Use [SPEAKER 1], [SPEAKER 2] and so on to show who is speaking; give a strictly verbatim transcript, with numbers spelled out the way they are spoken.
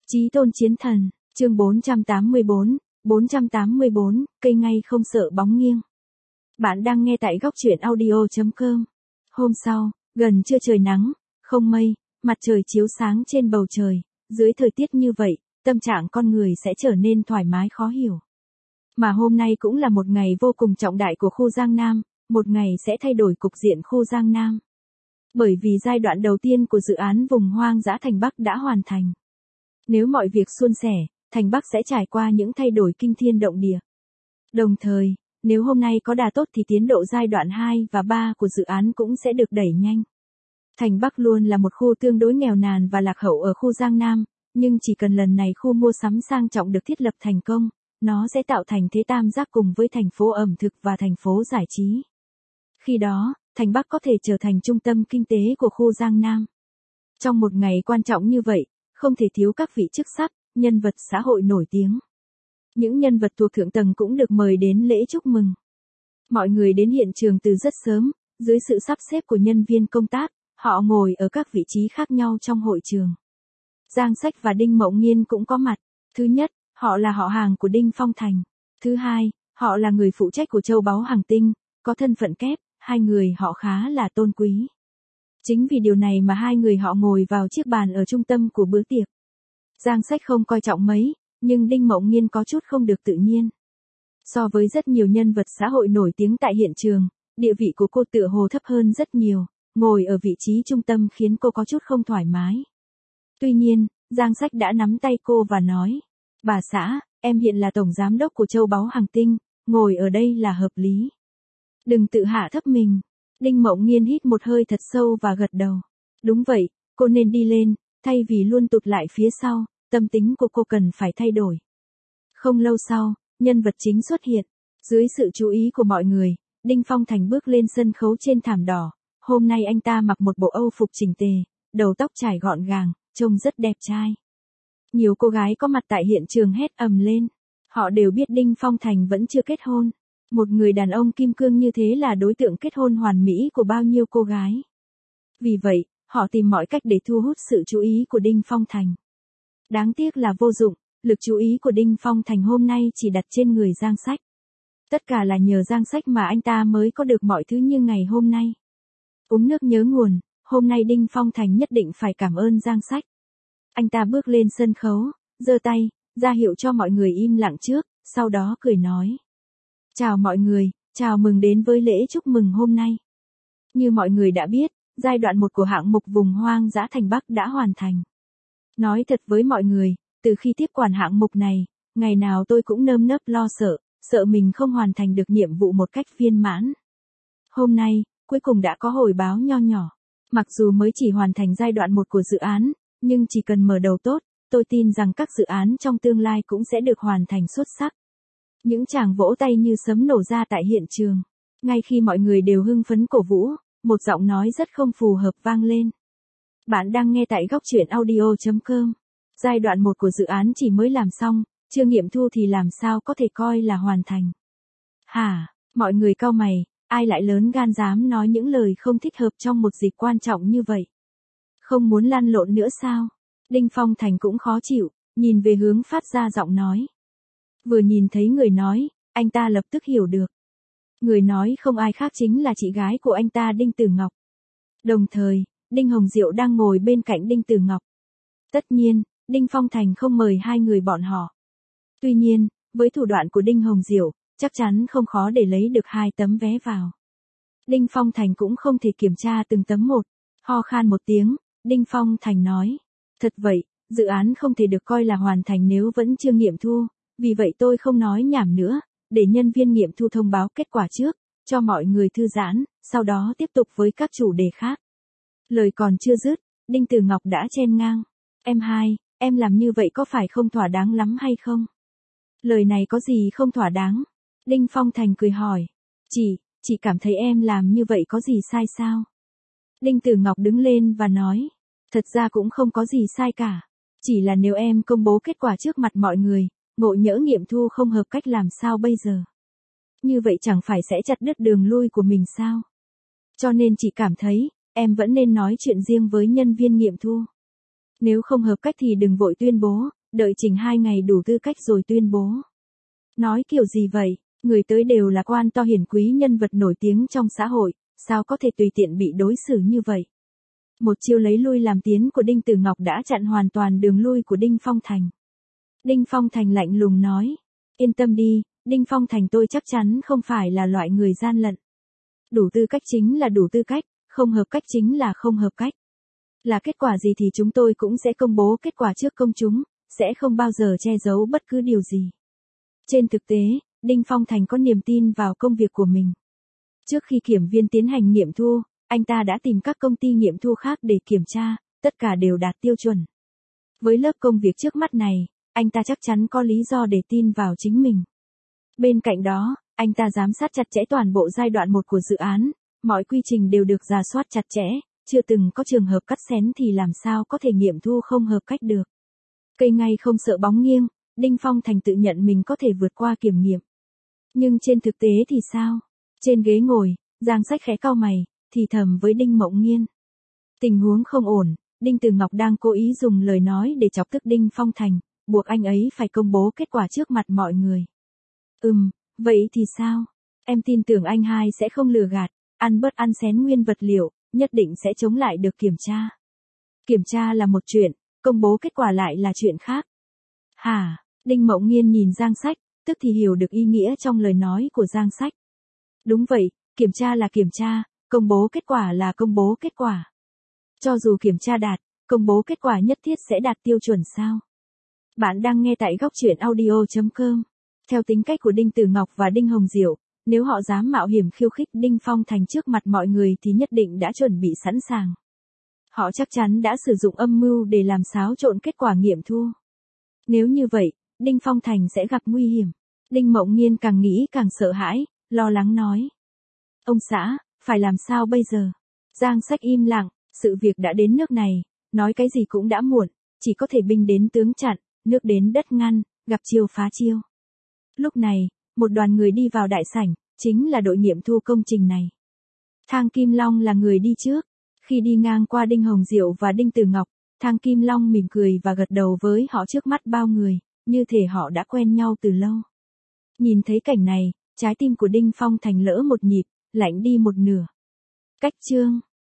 [SPEAKER 1] Chí tôn chiến thần, chương bốn trăm tám mươi bốn, bốn trăm tám mươi bốn, cây ngay không sợ bóng nghiêng. Bạn đang nghe tại góc truyện audio chấm com. Hôm sau, gần trưa trời nắng, không mây, mặt trời chiếu sáng trên bầu trời, dưới thời tiết như vậy, tâm trạng con người sẽ trở nên thoải mái khó hiểu. Mà hôm nay cũng là một ngày vô cùng trọng đại của khu Giang Nam, một ngày sẽ thay đổi cục diện khu Giang Nam. Bởi vì giai đoạn đầu tiên của dự án vùng hoang dã Thành Bắc đã hoàn thành. Nếu mọi việc suôn sẻ, Thành Bắc sẽ trải qua những thay đổi kinh thiên động địa. Đồng thời, nếu hôm nay có đà tốt thì tiến độ giai đoạn hai và ba của dự án cũng sẽ được đẩy nhanh. Thành Bắc luôn là một khu tương đối nghèo nàn và lạc hậu ở khu Giang Nam, nhưng chỉ cần lần này khu mua sắm sang trọng được thiết lập thành công, nó sẽ tạo thành thế tam giác cùng với thành phố ẩm thực và thành phố giải trí. Khi đó, Thành Bắc có thể trở thành trung tâm kinh tế của khu Giang Nam. Trong một ngày quan trọng như vậy, không thể thiếu các vị chức sắc, nhân vật xã hội nổi tiếng. Những nhân vật thuộc thượng tầng cũng được mời đến lễ chúc mừng. Mọi người đến hiện trường từ rất sớm, dưới sự sắp xếp của nhân viên công tác, họ ngồi ở các vị trí khác nhau trong hội trường. Giang Sách và Đinh Mộng Nghiên cũng có mặt. Thứ nhất, họ là họ hàng của Đinh Phong Thành. Thứ hai, họ là người phụ trách của châu báu Hàng Tinh, có thân phận kép, hai người họ khá là tôn quý. Chính vì điều này mà hai người họ ngồi vào chiếc bàn ở trung tâm của bữa tiệc. Giang Sách không coi trọng mấy, nhưng Đinh Mộng Nghiên có chút không được tự nhiên. So với rất nhiều nhân vật xã hội nổi tiếng tại hiện trường, địa vị của cô tựa hồ thấp hơn rất nhiều, ngồi ở vị trí trung tâm khiến cô có chút không thoải mái. Tuy nhiên, Giang Sách đã nắm tay cô và nói, bà xã, em hiện là tổng giám đốc của châu báu Hàng Tinh, ngồi ở đây là hợp lý. Đừng tự hạ thấp mình. Đinh Mộng Nghiên hít một hơi thật sâu và gật đầu. Đúng vậy, cô nên đi lên, thay vì luôn tụt lại phía sau, tâm tính của cô cần phải thay đổi. Không lâu sau, nhân vật chính xuất hiện. Dưới sự chú ý của mọi người, Đinh Phong Thành bước lên sân khấu trên thảm đỏ. Hôm nay anh ta mặc một bộ âu phục chỉnh tề, đầu tóc trải gọn gàng, trông rất đẹp trai. Nhiều cô gái có mặt tại hiện trường hét ầm lên. Họ đều biết Đinh Phong Thành vẫn chưa kết hôn. Một người đàn ông kim cương như thế là đối tượng kết hôn hoàn mỹ của bao nhiêu cô gái. Vì vậy, họ tìm mọi cách để thu hút sự chú ý của Đinh Phong Thành. Đáng tiếc là vô dụng, lực chú ý của Đinh Phong Thành hôm nay chỉ đặt trên người Giang Sách. Tất cả là nhờ Giang Sách mà anh ta mới có được mọi thứ như ngày hôm nay. Uống nước nhớ nguồn, hôm nay Đinh Phong Thành nhất định phải cảm ơn Giang Sách. Anh ta bước lên sân khấu, giơ tay, ra hiệu cho mọi người im lặng trước, sau đó cười nói. Chào mọi người, chào mừng đến với lễ chúc mừng hôm nay. Như mọi người đã biết, giai đoạn một của hạng mục vùng hoang dã Thành Bắc đã hoàn thành. Nói thật với mọi người, từ khi tiếp quản hạng mục này, ngày nào tôi cũng nơm nớp lo sợ, sợ mình không hoàn thành được nhiệm vụ một cách viên mãn. Hôm nay, cuối cùng đã có hồi báo nho nhỏ. Mặc dù mới chỉ hoàn thành giai đoạn một của dự án, nhưng chỉ cần mở đầu tốt, tôi tin rằng các dự án trong tương lai cũng sẽ được hoàn thành xuất sắc. Những tràng vỗ tay như sấm nổ ra tại hiện trường. Ngay khi mọi người đều hưng phấn cổ vũ, một giọng nói rất không phù hợp vang lên. Bạn đang nghe tại góc truyện audio chấm com. Giai đoạn một của dự án chỉ mới làm xong, chưa nghiệm thu thì làm sao có thể coi là hoàn thành. Hả, mọi người cau mày, ai lại lớn gan dám nói những lời không thích hợp trong một dịp quan trọng như vậy? Không muốn lăn lộn nữa sao? Đinh Phong Thành cũng khó chịu, nhìn về hướng phát ra giọng nói. Vừa nhìn thấy người nói, anh ta lập tức hiểu được. Người nói không ai khác chính là chị gái của anh ta Đinh Tử Ngọc. Đồng thời, Đinh Hồng Diệu đang ngồi bên cạnh Đinh Tử Ngọc. Tất nhiên, Đinh Phong Thành không mời hai người bọn họ. Tuy nhiên, với thủ đoạn của Đinh Hồng Diệu, chắc chắn không khó để lấy được hai tấm vé vào. Đinh Phong Thành cũng không thể kiểm tra từng tấm một. Ho khan một tiếng, Đinh Phong Thành nói. Thật vậy, dự án không thể được coi là hoàn thành nếu vẫn chưa nghiệm thu. Vì vậy tôi không nói nhảm nữa, để nhân viên nghiệm thu thông báo kết quả trước, cho mọi người thư giãn, sau đó tiếp tục với các chủ đề khác. Lời còn chưa dứt, Đinh Tử Ngọc đã chen ngang. Em hai, em làm như vậy có phải không thỏa đáng lắm hay không? Lời này có gì không thỏa đáng? Đinh Phong Thành cười hỏi. Chị, chị cảm thấy em làm như vậy có gì sai sao? Đinh Tử Ngọc đứng lên và nói. Thật ra cũng không có gì sai cả. Chỉ là nếu em công bố kết quả trước mặt mọi người, ngộ nhỡ nghiệm thu không hợp cách làm sao bây giờ? Như vậy chẳng phải sẽ chặt đứt đường lui của mình sao? Cho nên chị cảm thấy, em vẫn nên nói chuyện riêng với nhân viên nghiệm thu. Nếu không hợp cách thì đừng vội tuyên bố, đợi chỉnh hai ngày đủ tư cách rồi tuyên bố. Nói kiểu gì vậy, người tới đều là quan to hiển quý nhân vật nổi tiếng trong xã hội, sao có thể tùy tiện bị đối xử như vậy. Một chiêu lấy lui làm tiến của Đinh Tử Ngọc đã chặn hoàn toàn đường lui của Đinh Phong Thành. Đinh Phong Thành lạnh lùng nói, yên tâm đi, Đinh Phong Thành tôi chắc chắn không phải là loại người gian lận. Đủ tư cách chính là đủ tư cách, không hợp cách chính là không hợp cách. Là kết quả gì thì chúng tôi cũng sẽ công bố kết quả trước công chúng, sẽ không bao giờ che giấu bất cứ điều gì. Trên thực tế, Đinh Phong Thành có niềm tin vào công việc của mình. Trước khi kiểm viên tiến hành nghiệm thu, anh ta đã tìm các công ty nghiệm thu khác để kiểm tra, tất cả đều đạt tiêu chuẩn. Với lớp công việc trước mắt này, anh ta chắc chắn có lý do để tin vào chính mình. Bên cạnh đó, anh ta giám sát chặt chẽ toàn bộ giai đoạn một của dự án, mọi quy trình đều được rà soát chặt chẽ, chưa từng có trường hợp cắt xén thì làm sao có thể nghiệm thu không hợp cách được. Cây ngay không sợ bóng nghiêng, Đinh Phong Thành tự nhận mình có thể vượt qua kiểm nghiệm. Nhưng trên thực tế thì sao? Trên ghế ngồi, Giang Sách khẽ cau mày, thì thầm với Đinh Mộng Nghiên. Tình huống không ổn, Đinh Tử Ngọc đang cố ý dùng lời nói để chọc tức Đinh Phong Thành, buộc anh ấy phải công bố kết quả trước mặt mọi người. Ừm, vậy thì sao? Em tin tưởng anh hai sẽ không lừa gạt, ăn bớt ăn xén nguyên vật liệu, nhất định sẽ chống lại được kiểm tra. Kiểm tra là một chuyện, công bố kết quả lại là chuyện khác. Hả? Đinh Mộng Nghiên nhìn Giang Sách, tức thì hiểu được ý nghĩa trong lời nói của Giang Sách. Đúng vậy, kiểm tra là kiểm tra, công bố kết quả là công bố kết quả. Cho dù kiểm tra đạt, công bố kết quả nhất thiết sẽ đạt tiêu chuẩn sao? Bạn đang nghe tại góc truyện audio chấm com. Theo tính cách của Đinh Tử Ngọc và Đinh Hồng Diệu, nếu họ dám mạo hiểm khiêu khích Đinh Phong Thành trước mặt mọi người thì nhất định đã chuẩn bị sẵn sàng. Họ chắc chắn đã sử dụng âm mưu để làm xáo trộn kết quả nghiệm thu. Nếu như vậy, Đinh Phong Thành sẽ gặp nguy hiểm. Đinh Mộng Nghiên càng nghĩ càng sợ hãi, lo lắng nói. Ông xã, phải làm sao bây giờ? Giang Sách im lặng, sự việc đã đến nước này, nói cái gì cũng đã muộn, chỉ có thể binh đến tướng chặn, nước đến đất ngăn, gặp chiêu phá chiêu. Lúc này, một đoàn người đi vào đại sảnh, chính là đội nghiệm thu công trình này. Thang Kim Long là người đi trước. Khi đi ngang qua Đinh Hồng Diệu và Đinh Tử Ngọc, Thang Kim Long mỉm cười và gật đầu với họ trước mắt bao người, như thể họ đã quen nhau từ lâu. Nhìn thấy cảnh này, trái tim của Đinh Phong Thành lỡ một nhịp, lạnh đi một nửa. Cách chương